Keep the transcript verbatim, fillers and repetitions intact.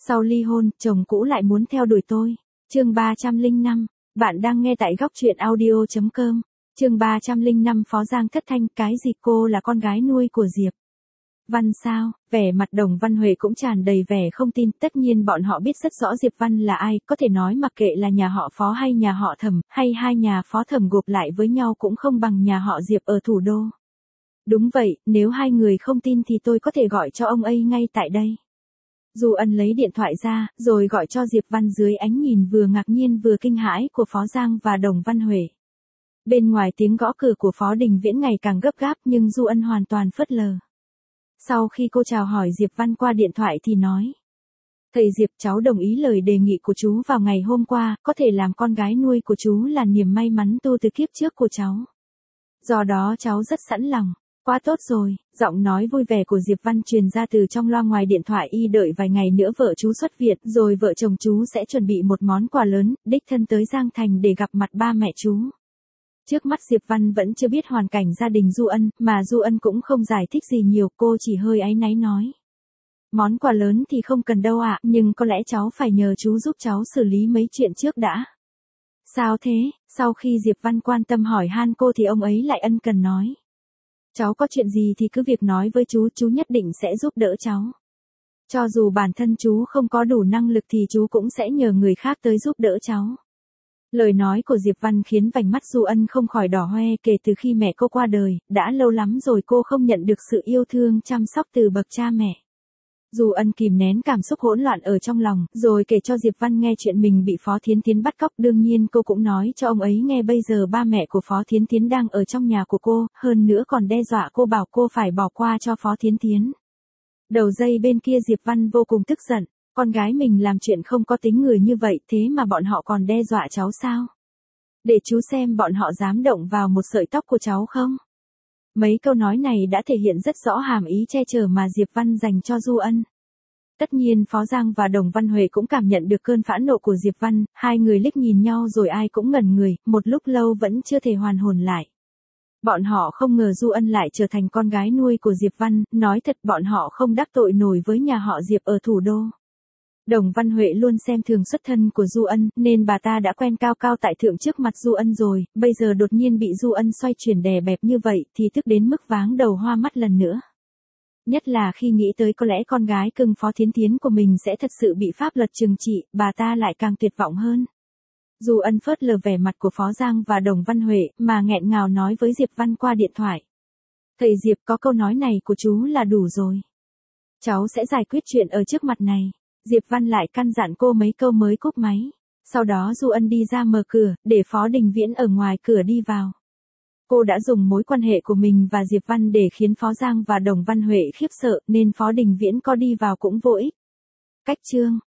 Sau ly hôn, chồng cũ lại muốn theo đuổi tôi. Chương ba trăm lẻ năm, bạn đang nghe tại góc truyện audio chấm com. Chương ba trăm lẻ năm Phó Giang thất thanh, cái gì cô là con gái nuôi của Diệp Văn sao? Vẻ mặt Đồng Văn Huệ cũng tràn đầy vẻ không tin, tất nhiên bọn họ biết rất rõ Diệp Văn là ai, có thể nói mặc kệ là nhà họ Phó hay nhà họ Thẩm, hay hai nhà Phó Thẩm gộp lại với nhau cũng không bằng nhà họ Diệp ở thủ đô. Đúng vậy, nếu hai người không tin thì tôi có thể gọi cho ông ấy ngay tại đây. Du Ân lấy điện thoại ra, rồi gọi cho Diệp Văn dưới ánh nhìn vừa ngạc nhiên vừa kinh hãi của Phó Giang và Đồng Văn Huệ. Bên ngoài tiếng gõ cửa của Phó Đình Viễn ngày càng gấp gáp nhưng Du Ân hoàn toàn phớt lờ. Sau khi cô chào hỏi Diệp Văn qua điện thoại thì nói. Thầy Diệp, cháu đồng ý lời đề nghị của chú vào ngày hôm qua, có thể làm con gái nuôi của chú là niềm may mắn tu từ kiếp trước của cháu. Do đó cháu rất sẵn lòng. Quá tốt rồi, giọng nói vui vẻ của Diệp Văn truyền ra từ trong loa ngoài điện thoại. Y đợi vài ngày nữa vợ chú xuất viện, rồi vợ chồng chú sẽ chuẩn bị một món quà lớn, đích thân tới Giang Thành để gặp mặt ba mẹ chú. Trước mắt Diệp Văn vẫn chưa biết hoàn cảnh gia đình Du Ân, mà Du Ân cũng không giải thích gì nhiều, cô chỉ hơi áy náy nói. Món quà lớn thì không cần đâu ạ, nhưng có lẽ cháu phải nhờ chú giúp cháu xử lý mấy chuyện trước đã. Sao thế? Sau khi Diệp Văn quan tâm hỏi han cô thì ông ấy lại ân cần nói. Cháu có chuyện gì thì cứ việc nói với chú, chú nhất định sẽ giúp đỡ cháu. Cho dù bản thân chú không có đủ năng lực thì chú cũng sẽ nhờ người khác tới giúp đỡ cháu. Lời nói của Diệp Văn khiến vành mắt Du Ân không khỏi đỏ hoe. Kể từ khi mẹ cô qua đời, đã lâu lắm rồi cô không nhận được sự yêu thương chăm sóc từ bậc cha mẹ. Du Ân kìm nén cảm xúc hỗn loạn ở trong lòng, rồi kể cho Diệp Văn nghe chuyện mình bị Phó Thiến Thiến bắt cóc. Đương nhiên cô cũng nói cho ông ấy nghe bây giờ ba mẹ của Phó Thiến Thiến đang ở trong nhà của cô, hơn nữa còn đe dọa cô bảo cô phải bỏ qua cho Phó Thiến Thiến. Đầu dây bên kia Diệp Văn vô cùng tức giận, con gái mình làm chuyện không có tính người như vậy, thế mà bọn họ còn đe dọa cháu sao? Để chú xem bọn họ dám động vào một sợi tóc của cháu không? Mấy câu nói này đã thể hiện rất rõ hàm ý che chở mà Diệp Văn dành cho Du Ân. Tất nhiên Phó Giang và Đồng Văn Huệ cũng cảm nhận được cơn phẫn nộ của Diệp Văn, hai người liếc nhìn nhau rồi ai cũng ngẩn người, một lúc lâu vẫn chưa thể hoàn hồn lại. Bọn họ không ngờ Du Ân lại trở thành con gái nuôi của Diệp Văn, nói thật bọn họ không đắc tội nổi với nhà họ Diệp ở thủ đô. Đồng Văn Huệ luôn xem thường xuất thân của Du Ân, nên bà ta đã quen cao cao tại thượng trước mặt Du Ân rồi, bây giờ đột nhiên bị Du Ân xoay chuyển đè bẹp như vậy thì tức đến mức váng đầu hoa mắt lần nữa. Nhất là khi nghĩ tới có lẽ con gái cưng Phó Thiến Thiến của mình sẽ thật sự bị pháp luật trừng trị, bà ta lại càng tuyệt vọng hơn. Du Ân phớt lờ vẻ mặt của Phó Giang và Đồng Văn Huệ, mà nghẹn ngào nói với Diệp Văn qua điện thoại. Thầy Diệp, có câu nói này của chú là đủ rồi. Cháu sẽ giải quyết chuyện ở trước mặt này. Diệp Văn lại căn dặn cô mấy câu mới cúp máy. Sau đó Du Ân đi ra mở cửa, để Phó Đình Viễn ở ngoài cửa đi vào. Cô đã dùng mối quan hệ của mình và Diệp Văn để khiến Phó Giang và Đồng Văn Huệ khiếp sợ, nên Phó Đình Viễn có đi vào cũng vô ích. Cách chương